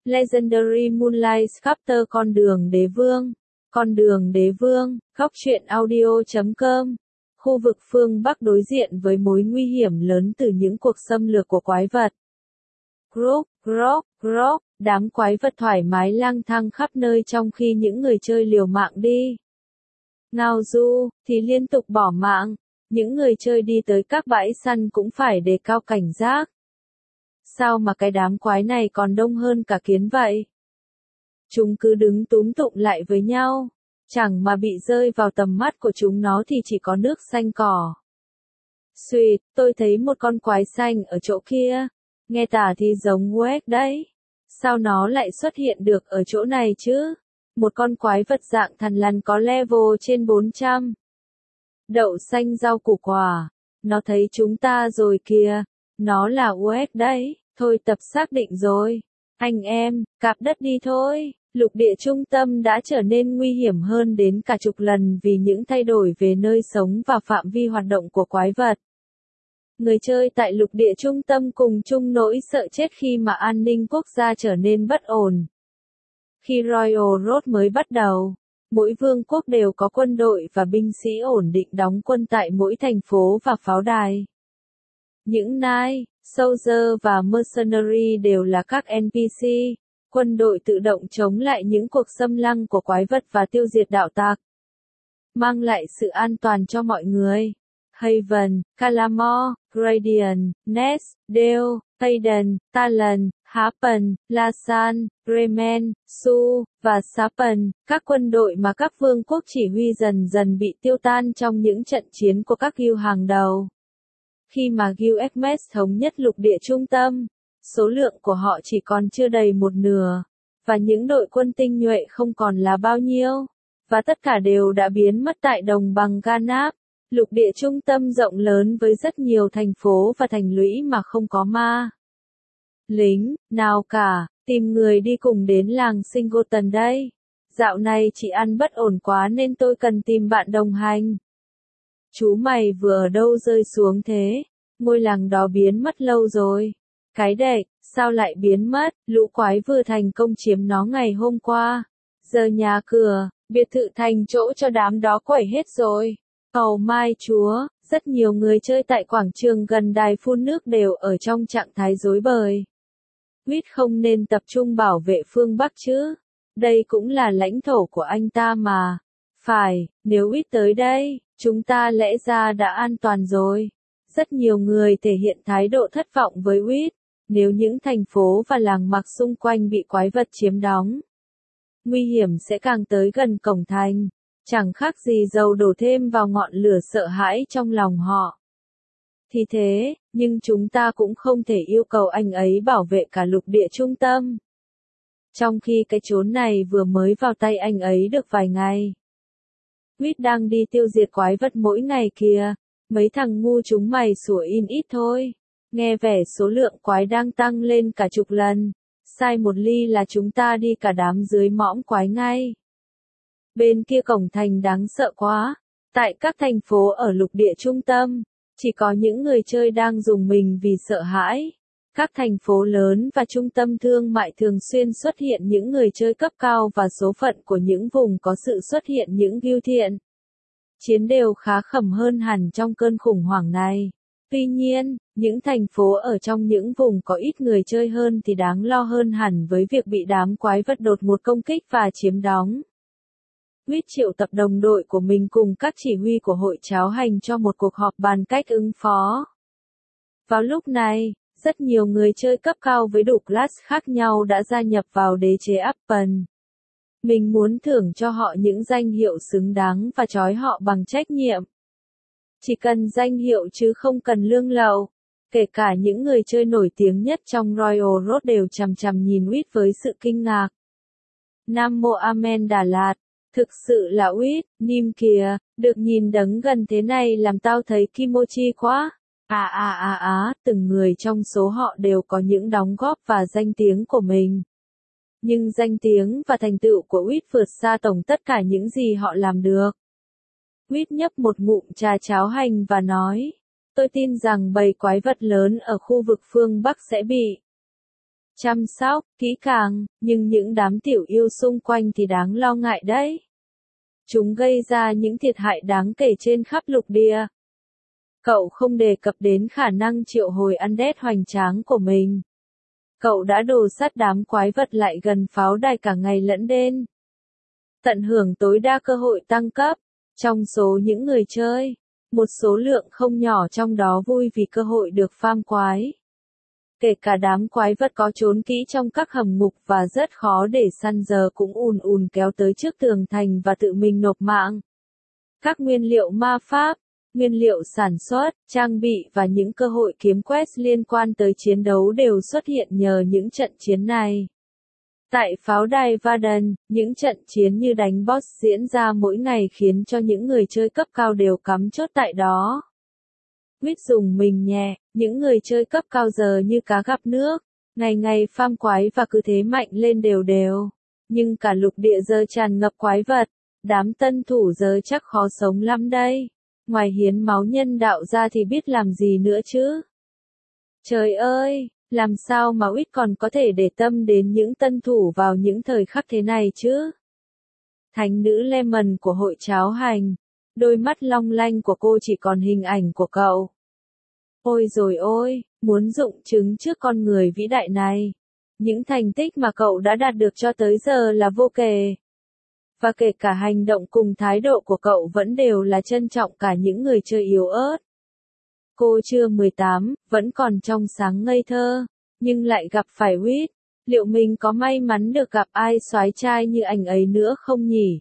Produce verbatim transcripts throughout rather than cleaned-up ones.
Legendary Moonlight Chapter Con đường đế vương. Con đường đế vương, góc truyện audio chấm com. Khu vực phương Bắc đối diện với mối nguy hiểm lớn từ những cuộc xâm lược của quái vật. Grok, grok, grok, đám quái vật thoải mái lang thang khắp nơi trong khi những người chơi liều mạng đi. Ngao du, thì liên tục bỏ mạng. Những người chơi đi tới các bãi săn cũng phải đề cao cảnh giác. Sao mà cái đám quái này còn đông hơn cả kiến vậy? Chúng cứ đứng túm tụm lại với nhau. Chẳng mà bị rơi vào tầm mắt của chúng nó thì chỉ có nước xanh cỏ. Xuyệt, tôi thấy một con quái xanh ở chỗ kia. Nghe tả thì giống Quét đấy. Sao nó lại xuất hiện được ở chỗ này chứ? Một con quái vật dạng thằn lằn có level trên bốn trăm. Đậu xanh rau củ quả. Nó thấy chúng ta rồi kìa. Nó là Quét đấy. Thôi tập xác định rồi. Anh em, cạp đất đi thôi. Lục địa trung tâm đã trở nên nguy hiểm hơn đến cả chục lần vì những thay đổi về nơi sống và phạm vi hoạt động của quái vật. Người chơi tại lục địa trung tâm cùng chung nỗi sợ chết khi mà an ninh quốc gia trở nên bất ổn. Khi Royal Road mới bắt đầu, mỗi vương quốc đều có quân đội và binh sĩ ổn định đóng quân tại mỗi thành phố và pháo đài. Những Knight, Soldier và Mercenary đều là các en pê xê, quân đội tự động chống lại những cuộc xâm lăng của quái vật và tiêu diệt đạo tặc. Mang lại sự an toàn cho mọi người. Haven, Calamore, Gradient, Ness, Dale, Hayden, Talon, Happen, Lasan, Bremen, Su, và Sapen, các quân đội mà các vương quốc chỉ huy dần dần bị tiêu tan trong những trận chiến của các guild hàng đầu. Khi mà Guild Xmas thống nhất lục địa trung tâm, số lượng của họ chỉ còn chưa đầy một nửa, và những đội quân tinh nhuệ không còn là bao nhiêu, và tất cả đều đã biến mất tại đồng bằng Ganap, lục địa trung tâm rộng lớn với rất nhiều thành phố và thành lũy mà không có ma lính nào cả. Tìm người đi cùng đến làng Singleton đây. Dạo này chị ăn bất ổn quá nên tôi cần tìm bạn đồng hành. Chú mày vừa ở đâu rơi xuống thế? Ngôi làng đó biến mất lâu rồi. Cái đệch, sao lại biến mất? Lũ quái vừa thành công chiếm nó ngày hôm qua. Giờ nhà cửa, biệt thự thành chỗ cho đám đó quẩy hết rồi. Cầu mai chúa, rất nhiều người chơi tại quảng trường gần đài phun nước đều ở trong trạng thái rối bời. Quýt không nên tập trung bảo vệ phương Bắc chứ. Đây cũng là lãnh thổ của anh ta mà. Phải, nếu Quýt tới đây, chúng ta lẽ ra đã an toàn rồi. Rất nhiều người thể hiện thái độ thất vọng với Quýt. Nếu những thành phố và làng mạc xung quanh bị quái vật chiếm đóng, nguy hiểm sẽ càng tới gần cổng thành. Chẳng khác gì dầu đổ thêm vào ngọn lửa sợ hãi trong lòng họ. Thì thế, nhưng chúng ta cũng không thể yêu cầu anh ấy bảo vệ cả lục địa trung tâm. Trong khi cái chốn này vừa mới vào tay anh ấy được vài ngày. Quýt đang đi tiêu diệt quái vật mỗi ngày kìa. Mấy thằng ngu chúng mày sủa in ít thôi. Nghe vẻ số lượng quái đang tăng lên cả chục lần. Sai một ly là chúng ta đi cả đám dưới mõm quái ngay. Bên kia cổng thành đáng sợ quá. Tại các thành phố ở lục địa trung tâm, chỉ có những người chơi đang dùng mình vì sợ hãi. Các thành phố lớn và trung tâm thương mại thường xuyên xuất hiện những người chơi cấp cao và số phận của những vùng có sự xuất hiện những guild thiện chiến đều khá khẩm hơn hẳn trong cơn khủng hoảng này. Tuy nhiên, những thành phố ở trong những vùng có ít người chơi hơn thì đáng lo hơn hẳn với việc bị đám quái vật đột ngột công kích và chiếm đóng. Quýt triệu tập đồng đội của mình cùng các chỉ huy của hội cháo hành cho một cuộc họp bàn cách ứng phó. Vào lúc này, rất nhiều người chơi cấp cao với đủ class khác nhau đã gia nhập vào đế chế Appen. Mình muốn thưởng cho họ những danh hiệu xứng đáng và trói họ bằng trách nhiệm. Chỉ cần danh hiệu chứ không cần lương lậu. Kể cả những người chơi nổi tiếng nhất trong Royal Road đều chằm chằm nhìn Quýt với sự kinh ngạc. Nam Mô Amen Đà Lạt. Thực sự là Quýt, Nim kìa, được nhìn đấng gần thế này làm tao thấy kimochi quá. À à à à, từng người trong số họ đều có những đóng góp và danh tiếng của mình. Nhưng danh tiếng và thành tựu của Quýt vượt xa tổng tất cả những gì họ làm được. Quýt nhấp một ngụm trà cháo hành và nói, tôi tin rằng bầy quái vật lớn ở khu vực phương Bắc sẽ bị chăm sóc, kỹ càng, nhưng những đám tiểu yêu xung quanh thì đáng lo ngại đấy. Chúng gây ra những thiệt hại đáng kể trên khắp lục địa. Cậu không đề cập đến khả năng triệu hồi undead hoành tráng của mình. Cậu đã đồ sắt đám quái vật lại gần pháo đài cả ngày lẫn đêm. Tận hưởng tối đa cơ hội tăng cấp. Trong số những người chơi, một số lượng không nhỏ trong đó vui vì cơ hội được farm quái. Kể cả đám quái vật có trốn kỹ trong các hầm ngục và rất khó để săn giờ cũng ùn ùn kéo tới trước tường thành và tự mình nộp mạng. Các nguyên liệu ma pháp, nguyên liệu sản xuất, trang bị và những cơ hội kiếm quest liên quan tới chiến đấu đều xuất hiện nhờ những trận chiến này. Tại pháo đài Varden, những trận chiến như đánh boss diễn ra mỗi ngày khiến cho những người chơi cấp cao đều cắm chốt tại đó. Quýt dùng mình nhẹ, những người chơi cấp cao giờ như cá gặp nước, ngày ngày farm quái và cứ thế mạnh lên đều đều. Nhưng cả lục địa giờ tràn ngập quái vật, đám tân thủ giờ chắc khó sống lắm đây. Ngoài hiến máu nhân đạo ra thì biết làm gì nữa chứ? Trời ơi, làm sao mà Quýt còn có thể để tâm đến những tân thủ vào những thời khắc thế này chứ? Thánh nữ Lemon của hội cháo hành, đôi mắt long lanh của cô chỉ còn hình ảnh của cậu. Ôi rồi ôi, muốn dụng chứng trước con người vĩ đại này. Những thành tích mà cậu đã đạt được cho tới giờ là vô kể. Và kể cả hành động cùng thái độ của cậu vẫn đều là trân trọng cả những người chơi yếu ớt. Cô chưa mười tám, vẫn còn trong sáng ngây thơ, nhưng lại gặp phải Quýt. Liệu mình có may mắn được gặp ai soái trai như anh ấy nữa không nhỉ?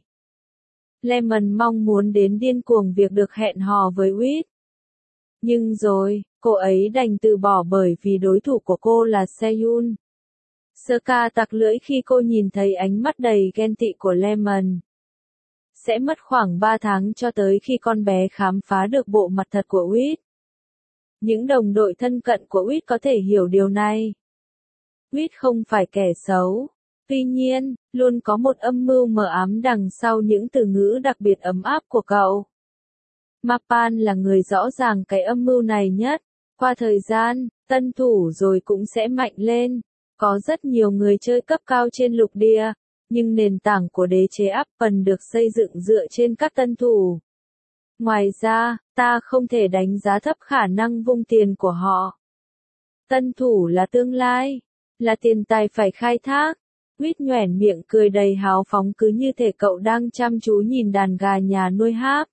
Lemon mong muốn đến điên cuồng việc được hẹn hò với Quýt. Nhưng rồi, cô ấy đành từ bỏ bởi vì đối thủ của cô là Seyun. Sơ-ca tặc lưỡi khi cô nhìn thấy ánh mắt đầy ghen tị của Lemon. Sẽ mất khoảng ba tháng cho tới khi con bé khám phá được bộ mặt thật của Quýt. Những đồng đội thân cận của Quýt có thể hiểu điều này. Quýt không phải kẻ xấu. Tuy nhiên, luôn có một âm mưu mờ ám đằng sau những từ ngữ đặc biệt ấm áp của cậu. Mapan là người rõ ràng cái âm mưu này nhất. Qua thời gian, tân thủ rồi cũng sẽ mạnh lên. Có rất nhiều người chơi cấp cao trên lục địa, nhưng nền tảng của đế chế Appen được xây dựng dựa trên các tân thủ. Ngoài ra, ta không thể đánh giá thấp khả năng vung tiền của họ. Tân thủ là tương lai, là tiền tài phải khai thác. Quýt nhoẻn miệng cười đầy hào phóng cứ như thể cậu đang chăm chú nhìn đàn gà nhà nuôi Háp.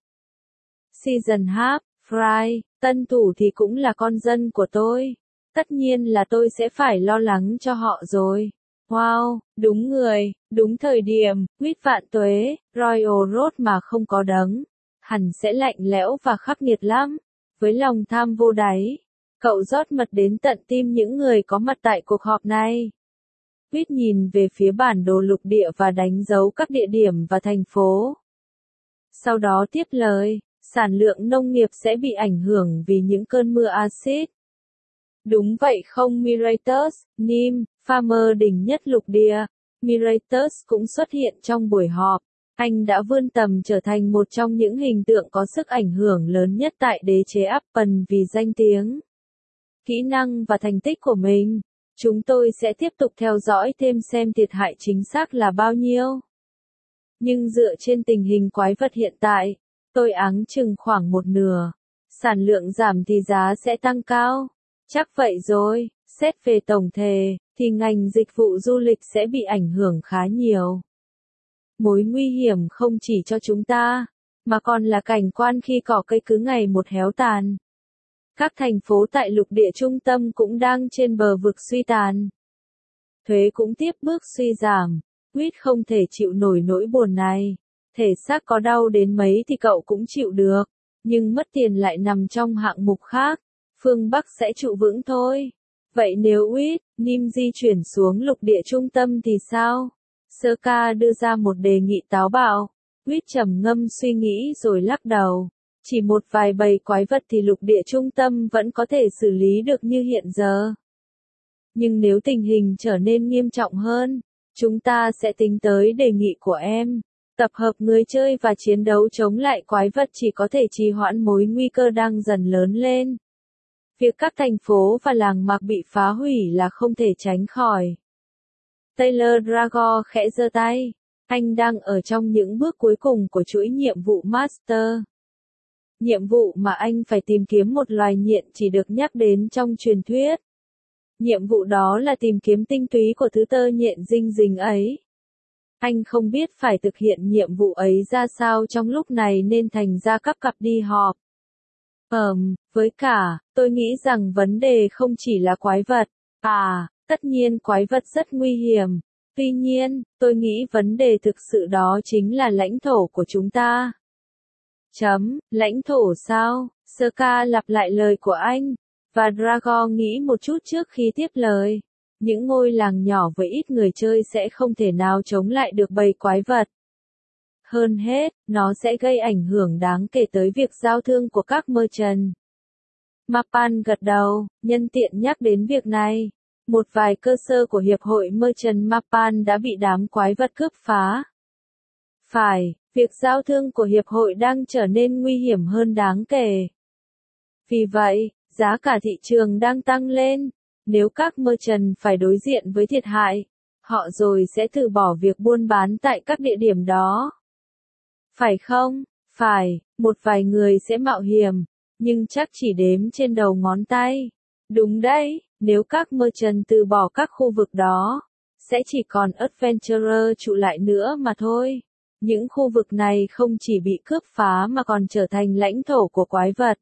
Season Háp, Fry, tân thủ thì cũng là con dân của tôi. Tất nhiên là tôi sẽ phải lo lắng cho họ rồi. Wow, đúng người, đúng thời điểm, Quýt vạn tuế, Royal Road mà không có đấng. Hẳn sẽ lạnh lẽo và khắc nghiệt lắm. Với lòng tham vô đáy, cậu rót mật đến tận tim những người có mặt tại cuộc họp này. Quýt nhìn về phía bản đồ lục địa và đánh dấu các địa điểm và thành phố. Sau đó tiếp lời, sản lượng nông nghiệp sẽ bị ảnh hưởng vì những cơn mưa axit. Đúng vậy không Miratus, Nim, farmer đỉnh nhất lục địa. Miratus cũng xuất hiện trong buổi họp. Anh đã vươn tầm trở thành một trong những hình tượng có sức ảnh hưởng lớn nhất tại đế chế Appen vì danh tiếng, kỹ năng và thành tích của mình. Chúng tôi sẽ tiếp tục theo dõi thêm xem thiệt hại chính xác là bao nhiêu. Nhưng dựa trên tình hình quái vật hiện tại, tôi áng chừng khoảng một nửa. Sản lượng giảm thì giá sẽ tăng cao. Chắc vậy rồi, xét về tổng thể, thì ngành dịch vụ du lịch sẽ bị ảnh hưởng khá nhiều. Mối nguy hiểm không chỉ cho chúng ta, mà còn là cảnh quan khi cỏ cây cứ ngày một héo tàn. Các thành phố tại lục địa trung tâm cũng đang trên bờ vực suy tàn. Thuế cũng tiếp bước suy giảm. Quýt không thể chịu nổi nỗi buồn này. Thể xác có đau đến mấy thì cậu cũng chịu được. Nhưng mất tiền lại nằm trong hạng mục khác. Phương Bắc sẽ trụ vững thôi. Vậy nếu Quýt, Nim di chuyển xuống lục địa trung tâm thì sao? Sơ-ca đưa ra một đề nghị táo bạo. Quýt trầm ngâm suy nghĩ rồi lắc đầu. Chỉ một vài bầy quái vật thì lục địa trung tâm vẫn có thể xử lý được như hiện giờ. Nhưng nếu tình hình trở nên nghiêm trọng hơn, chúng ta sẽ tính tới đề nghị của em. Tập hợp người chơi và chiến đấu chống lại quái vật chỉ có thể trì hoãn mối nguy cơ đang dần lớn lên. Việc các thành phố và làng mạc bị phá hủy là không thể tránh khỏi. Taylor Drago khẽ giơ tay. Anh đang ở trong những bước cuối cùng của chuỗi nhiệm vụ Master. Nhiệm vụ mà anh phải tìm kiếm một loài nhện chỉ được nhắc đến trong truyền thuyết. Nhiệm vụ đó là tìm kiếm tinh túy của thứ tơ nhện dinh dính ấy. Anh không biết phải thực hiện nhiệm vụ ấy ra sao trong lúc này nên thành ra cắp cặp đi họp. Ờm, với cả, tôi nghĩ rằng vấn đề không chỉ là quái vật. À, tất nhiên quái vật rất nguy hiểm. Tuy nhiên, tôi nghĩ vấn đề thực sự đó chính là lãnh thổ của chúng ta. Chấm, lãnh thổ sao? Sơ lặp lại lời của anh. Và Drago nghĩ một chút trước khi tiếp lời. Những ngôi làng nhỏ với ít người chơi sẽ không thể nào chống lại được bầy quái vật. Hơn hết, nó sẽ gây ảnh hưởng đáng kể tới việc giao thương của các merchant. Mapan gật đầu, nhân tiện nhắc đến việc này. Một vài cơ sở của Hiệp hội Merchant Mapan đã bị đám quái vật cướp phá. Phải, việc giao thương của Hiệp hội đang trở nên nguy hiểm hơn đáng kể. Vì vậy, giá cả thị trường đang tăng lên. Nếu các merchant phải đối diện với thiệt hại, họ rồi sẽ từ bỏ việc buôn bán tại các địa điểm đó. Phải không? Phải, một vài người sẽ mạo hiểm, nhưng chắc chỉ đếm trên đầu ngón tay. Đúng đấy, nếu các merchant từ bỏ các khu vực đó, sẽ chỉ còn adventurer trụ lại nữa mà thôi. Những khu vực này không chỉ bị cướp phá mà còn trở thành lãnh thổ của quái vật.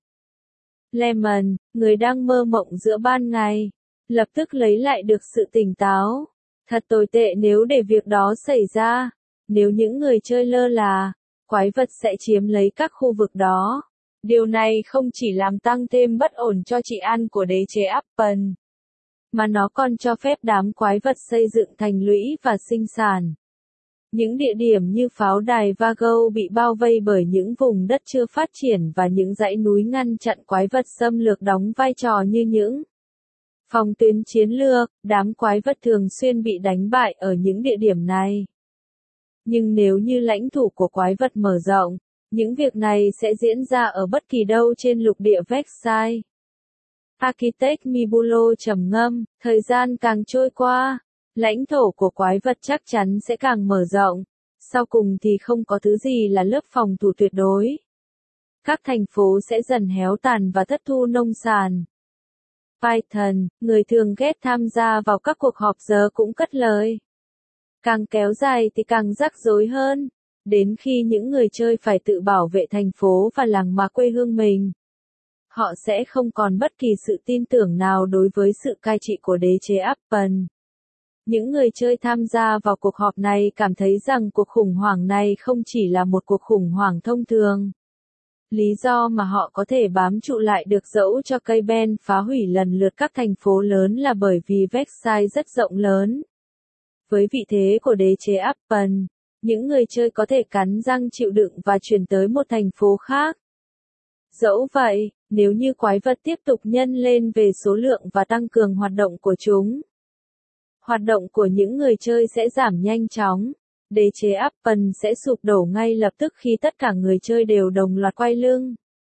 Lemon, người đang mơ mộng giữa ban ngày, lập tức lấy lại được sự tỉnh táo. Thật tồi tệ nếu để việc đó xảy ra. Nếu những người chơi lơ là, quái vật sẽ chiếm lấy các khu vực đó. Điều này không chỉ làm tăng thêm bất ổn cho trị an của đế chế Appen, mà nó còn cho phép đám quái vật xây dựng thành lũy và sinh sản. Những địa điểm như pháo đài Vago bị bao vây bởi những vùng đất chưa phát triển và những dãy núi ngăn chặn quái vật xâm lược đóng vai trò như những phòng tuyến chiến lược. Đám quái vật thường xuyên bị đánh bại ở những địa điểm này. Nhưng nếu như lãnh thổ của quái vật mở rộng, những việc này sẽ diễn ra ở bất kỳ đâu trên lục địa Vexai. Architect Mibulo trầm ngâm, thời gian càng trôi qua, lãnh thổ của quái vật chắc chắn sẽ càng mở rộng. Sau cùng thì không có thứ gì là lớp phòng thủ tuyệt đối. Các thành phố sẽ dần héo tàn và thất thu nông sản. Python, người thường ghét tham gia vào các cuộc họp giờ cũng cất lời. Càng kéo dài thì càng rắc rối hơn, đến khi những người chơi phải tự bảo vệ thành phố và làng mạc quê hương mình. Họ sẽ không còn bất kỳ sự tin tưởng nào đối với sự cai trị của đế chế Appen. Những người chơi tham gia vào cuộc họp này cảm thấy rằng cuộc khủng hoảng này không chỉ là một cuộc khủng hoảng thông thường. Lý do mà họ có thể bám trụ lại được dẫu cho cây ben phá hủy lần lượt các thành phố lớn là bởi vì Vexai rất rộng lớn. Với vị thế của đế chế Appen, những người chơi có thể cắn răng chịu đựng và chuyển tới một thành phố khác. Dẫu vậy, nếu như quái vật tiếp tục nhân lên về số lượng và tăng cường hoạt động của chúng, hoạt động của những người chơi sẽ giảm nhanh chóng. Đế chế Appen sẽ sụp đổ ngay lập tức khi tất cả người chơi đều đồng loạt quay lưng.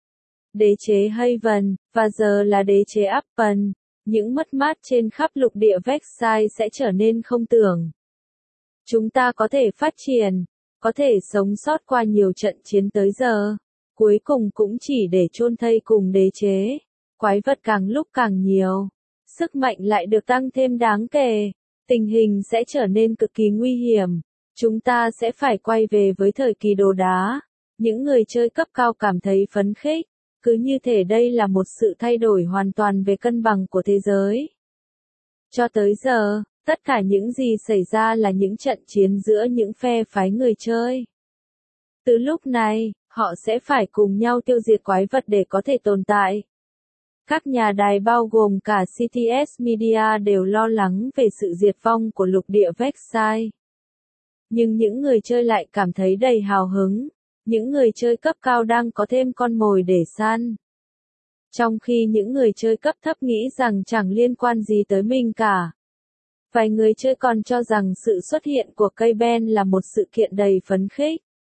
Đế chế Haven, và giờ là đế chế Appen, những mất mát trên khắp lục địa Vexai sẽ trở nên không tưởng. Chúng ta có thể phát triển, có thể sống sót qua nhiều trận chiến tới giờ, cuối cùng cũng chỉ để chôn thây cùng đế chế. Quái vật càng lúc càng nhiều, sức mạnh lại được tăng thêm đáng kể, tình hình sẽ trở nên cực kỳ nguy hiểm. Chúng ta sẽ phải quay về với thời kỳ đồ đá. Những người chơi cấp cao cảm thấy phấn khích, cứ như thể đây là một sự thay đổi hoàn toàn về cân bằng của thế giới. Cho tới giờ, tất cả những gì xảy ra là những trận chiến giữa những phe phái người chơi. Từ lúc này, họ sẽ phải cùng nhau tiêu diệt quái vật để có thể tồn tại. Các nhà đài bao gồm cả xê tê ét Media đều lo lắng về sự diệt vong của lục địa Vexai. Nhưng những người chơi lại cảm thấy đầy hào hứng, những người chơi cấp cao đang có thêm con mồi để săn. Trong khi những người chơi cấp thấp nghĩ rằng chẳng liên quan gì tới mình cả. Vài người chơi còn cho rằng sự xuất hiện của cây ben là một sự kiện đầy phấn khích.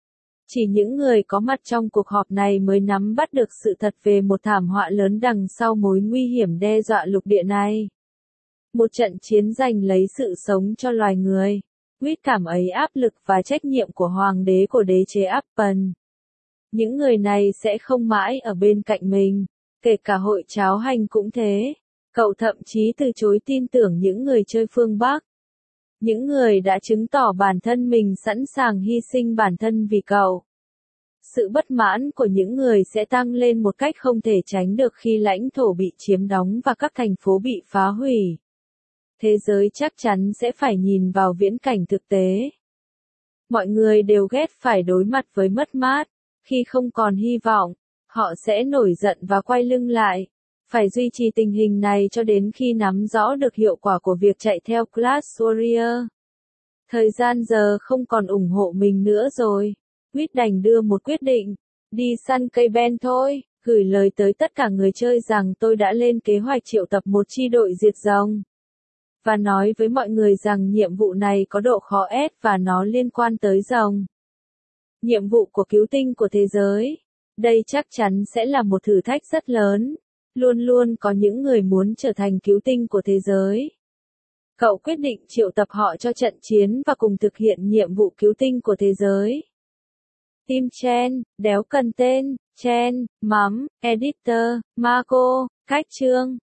Chỉ những người có mặt trong cuộc họp này mới nắm bắt được sự thật về một thảm họa lớn đằng sau mối nguy hiểm đe dọa lục địa này. Một trận chiến giành lấy sự sống cho loài người. Quyết cảm ấy áp lực và trách nhiệm của hoàng đế của đế chế Appen. Những người này sẽ không mãi ở bên cạnh mình, kể cả hội cháo hành cũng thế. Cậu thậm chí từ chối tin tưởng những người chơi phương Bắc. Những người đã chứng tỏ bản thân mình sẵn sàng hy sinh bản thân vì cậu. Sự bất mãn của những người sẽ tăng lên một cách không thể tránh được khi lãnh thổ bị chiếm đóng và các thành phố bị phá hủy. Thế giới chắc chắn sẽ phải nhìn vào viễn cảnh thực tế. Mọi người đều ghét phải đối mặt với mất mát. Khi không còn hy vọng, họ sẽ nổi giận và quay lưng lại. Phải duy trì tình hình này cho đến khi nắm rõ được hiệu quả của việc chạy theo Clash Warrior. Thời gian giờ không còn ủng hộ mình nữa rồi. Quyết đành đưa một quyết định. Đi săn cây ben thôi. Gửi lời tới tất cả người chơi rằng tôi đã lên kế hoạch triệu tập một chi đội diệt rồng. Và nói với mọi người rằng nhiệm vụ này có độ khó S và nó liên quan tới rồng. Nhiệm vụ của cứu tinh của thế giới. Đây chắc chắn sẽ là một thử thách rất lớn. Luôn luôn có những người muốn trở thành cứu tinh của thế giới. Cậu quyết định triệu tập họ cho trận chiến và cùng thực hiện nhiệm vụ cứu tinh của thế giới. Team Chen, đéo cần tên, Chen, mắm, editor, Marco, cách chương.